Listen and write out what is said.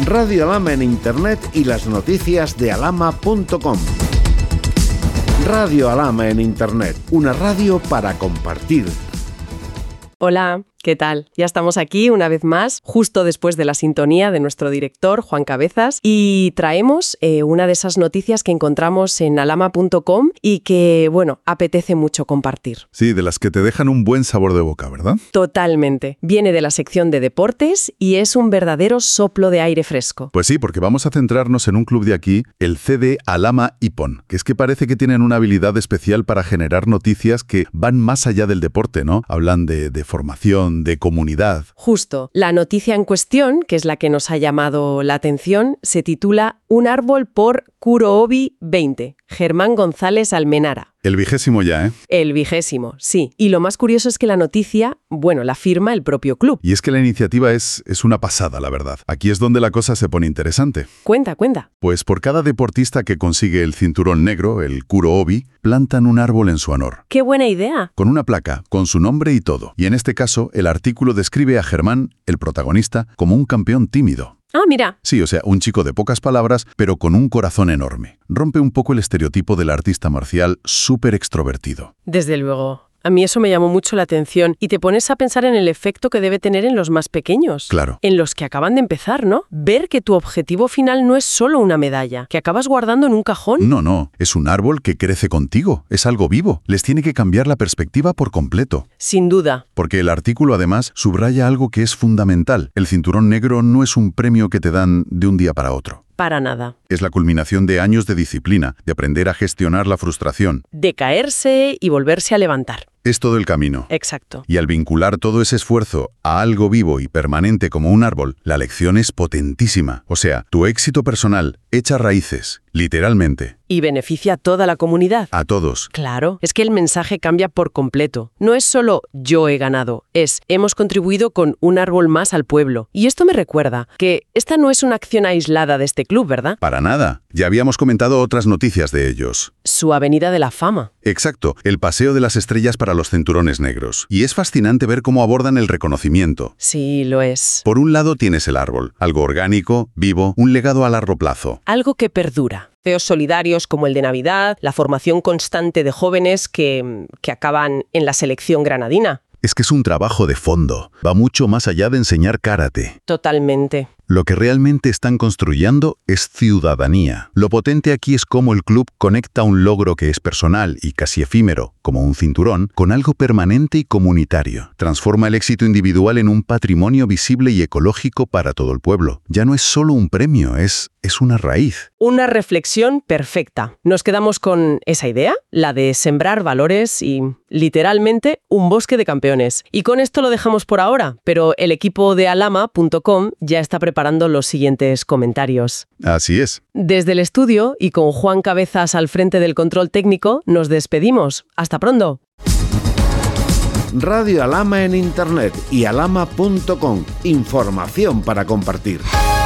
Radio Alhama en Internet y las noticias de alhama.com. Radio Alhama en Internet, una radio para compartir. Hola, ¿qué tal? Ya estamos aquí una vez más, justo después de la sintonía de nuestro director, Juan Cabezas, y traemos una de esas noticias que encontramos en alhama.com y que, apetece mucho compartir. Sí, de las que te dejan un buen sabor de boca, ¿verdad? Totalmente. Viene de la sección de deportes y es un verdadero soplo de aire fresco. Pues sí, porque vamos a centrarnos en un club de aquí, el CD Alhama Ippon, que es que parece que tienen una habilidad especial para generar noticias que van más allá del deporte, ¿no? Hablan de formación, de comunidad. Justo. La noticia en cuestión, que es la que nos ha llamado la atención, se titula Un árbol por Kurohobi 20, Germán González Almenara. El 20º ya, ¿eh? El 20º, sí. Y lo más curioso es que la noticia, la firma el propio club. Y es que la iniciativa es una pasada, la verdad. Aquí es donde la cosa se pone interesante. Cuenta. Pues por cada deportista que consigue el cinturón negro, el Kurohobi, plantan un árbol en su honor. ¡Qué buena idea! Con una placa, con su nombre y todo. Y en este caso, el artículo describe a Germán, el protagonista, como un campeón tímido. Ah, mira. Sí, o sea, un chico de pocas palabras, pero con un corazón enorme. Rompe un poco el estereotipo del artista marcial súper extrovertido. Desde luego. A mí eso me llamó mucho la atención y te pones a pensar en el efecto que debe tener en los más pequeños. Claro. En los que acaban de empezar, ¿no? Ver que tu objetivo final no es solo una medalla, que acabas guardando en un cajón. No, es un árbol que crece contigo, es algo vivo. Les tiene que cambiar la perspectiva por completo. Sin duda. Porque el artículo además subraya algo que es fundamental. El cinturón negro no es un premio que te dan de un día para otro. Para nada. Es la culminación de años de disciplina, de aprender a gestionar la frustración. De caerse y volverse a levantar. Es todo el camino. Exacto. Y al vincular todo ese esfuerzo a algo vivo y permanente como un árbol, la lección es potentísima. O sea, tu éxito personal echa raíces, literalmente. Y beneficia a toda la comunidad. A todos. Claro, es que el mensaje cambia por completo. No es solo yo he ganado, es hemos contribuido con un árbol más al pueblo. Y esto me recuerda que esta no es una acción aislada de este club, ¿verdad? Para nada. Ya habíamos comentado otras noticias de ellos. Su avenida de la fama. Exacto, el paseo de las estrellas para los cinturones negros. Y es fascinante ver cómo abordan el reconocimiento. Sí, lo es. Por un lado tienes el árbol, algo orgánico, vivo, un legado a largo plazo. Algo que perdura. Feos solidarios como el de Navidad, la formación constante de jóvenes que acaban en la selección granadina. Es que es un trabajo de fondo. Va mucho más allá de enseñar karate. Totalmente. Lo que realmente están construyendo es ciudadanía. Lo potente aquí es cómo el club conecta un logro que es personal y casi efímero, como un cinturón, con algo permanente y comunitario. Transforma el éxito individual en un patrimonio visible y ecológico para todo el pueblo. Ya no es solo un premio, es una raíz. Una reflexión perfecta. Nos quedamos con esa idea, la de sembrar valores y, literalmente, un bosque de campeones. Y con esto lo dejamos por ahora, pero el equipo de alhama.com ya está preparando los siguientes comentarios. Así es. Desde el estudio y con Juan Cabezas al frente del control técnico, nos despedimos. ¡Hasta pronto! Radio Alhama en Internet y alhama.com. Información para compartir.